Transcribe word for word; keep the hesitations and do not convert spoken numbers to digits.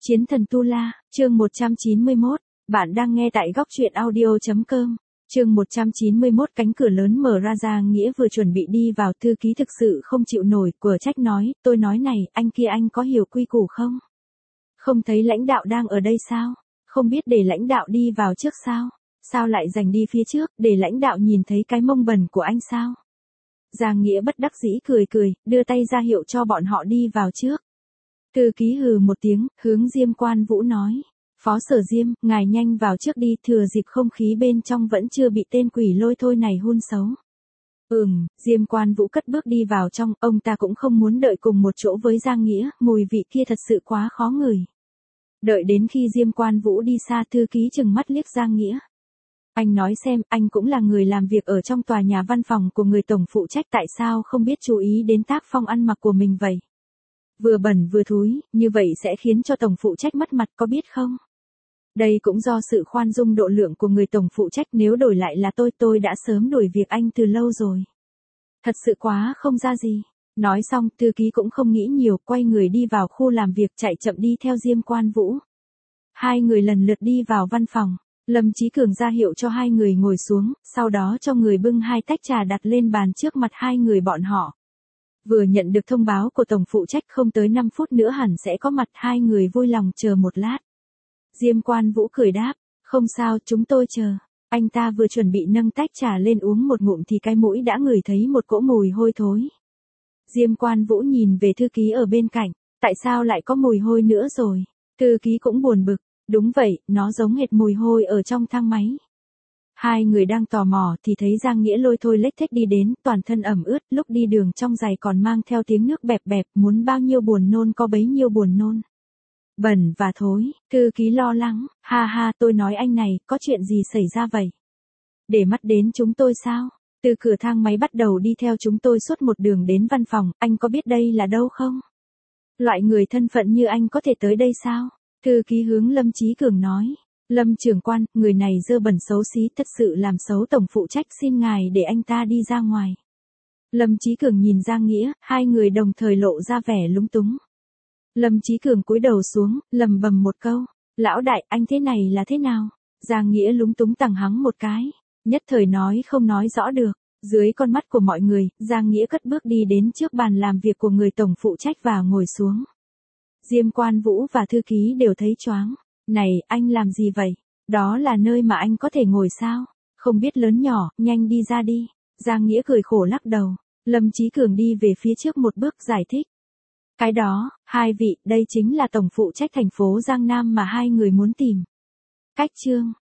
Chiến thần Tu La, chương một trăm chín mươi mốt, bạn đang nghe tại góc truyện audio.com. Chương một trăm chín mươi mốt cánh cửa lớn mở ra Giang Nghĩa vừa chuẩn bị đi vào, thư ký thực sự không chịu nổi, của trách nói, tôi nói này, anh kia anh có hiểu quy củ không? Không thấy lãnh đạo đang ở đây sao? Không biết để lãnh đạo đi vào trước sao? Sao lại giành đi phía trước, để lãnh đạo nhìn thấy cái mông bẩn của anh sao? Giang Nghĩa bất đắc dĩ cười cười, đưa tay ra hiệu cho bọn họ đi vào trước. Thư ký hừ một tiếng, hướng Diêm Quan Vũ nói. Phó Sở Diêm, ngài nhanh vào trước đi, thừa dịp không khí bên trong vẫn chưa bị tên quỷ lôi thôi này hun xấu. Ừm, Diêm Quan Vũ cất bước đi vào trong, ông ta cũng không muốn đợi cùng một chỗ với Giang Nghĩa, mùi vị kia thật sự quá khó ngửi. Đợi đến khi Diêm Quan Vũ đi xa, thư ký chừng mắt liếc Giang Nghĩa. Anh nói xem, anh cũng là người làm việc ở trong tòa nhà văn phòng của người tổng phụ trách, tại sao không biết chú ý đến tác phong ăn mặc của mình vậy? Vừa bẩn vừa thúi, như vậy sẽ khiến cho tổng phụ trách mất mặt, có biết không? Đây cũng do sự khoan dung độ lượng của người tổng phụ trách, nếu đổi lại là tôi tôi đã sớm đuổi việc anh từ lâu rồi. Thật sự quá không ra gì. Nói xong, thư ký cũng không nghĩ nhiều, quay người đi vào khu làm việc, chạy chậm đi theo Diêm Quan Vũ. Hai người lần lượt đi vào văn phòng, Lâm Chí Cường ra hiệu cho hai người ngồi xuống, sau đó cho người bưng hai tách trà đặt lên bàn trước mặt hai người bọn họ. Vừa nhận được thông báo của tổng phụ trách không tới năm phút nữa hẳn sẽ có mặt, hai người vui lòng chờ một lát. Diêm Quan Vũ cười đáp, không sao, chúng tôi chờ. Anh ta vừa chuẩn bị nâng tách trà lên uống một ngụm thì cái mũi đã ngửi thấy một cỗ mùi hôi thối. Diêm Quan Vũ nhìn về thư ký ở bên cạnh, tại sao lại có mùi hôi nữa rồi? Thư ký cũng buồn bực, đúng vậy, nó giống hệt mùi hôi ở trong thang máy. Hai người đang tò mò thì thấy Giang Nghĩa lôi thôi lếch thếch đi đến, toàn thân ẩm ướt, lúc đi đường trong giày còn mang theo tiếng nước bẹp bẹp, muốn bao nhiêu buồn nôn có bấy nhiêu buồn nôn. Bẩn và thối, thư ký lo lắng, ha ha, tôi nói anh này, có chuyện gì xảy ra vậy? Để mắt đến chúng tôi sao? Từ cửa thang máy bắt đầu đi theo chúng tôi suốt một đường đến văn phòng, anh có biết đây là đâu không? Loại người thân phận như anh có thể tới đây sao? Thư ký hướng Lâm Chí Cường nói. Lâm trưởng quan, người này dơ bẩn xấu xí, thật sự làm xấu tổng phụ trách, xin ngài để anh ta đi ra ngoài. Lâm Chí Cường nhìn Giang Nghĩa, hai người đồng thời lộ ra vẻ lúng túng. Lâm Chí Cường cúi đầu xuống, lầm bầm một câu, lão đại, anh thế này là thế nào? Giang Nghĩa lúng túng tằng hắng một cái, nhất thời nói không nói rõ được. Dưới con mắt của mọi người, Giang Nghĩa cất bước đi đến trước bàn làm việc của người tổng phụ trách và ngồi xuống. Diêm Quan Vũ và thư ký đều thấy choáng. Này, anh làm gì vậy? Đó là nơi mà anh có thể ngồi sao? Không biết lớn nhỏ, nhanh đi ra đi. Giang Nghĩa cười khổ lắc đầu. Lâm Chí Cường đi về phía trước một bước giải thích. Cái đó, hai vị, đây chính là tổng phụ trách thành phố Giang Nam mà hai người muốn tìm. Cách chương,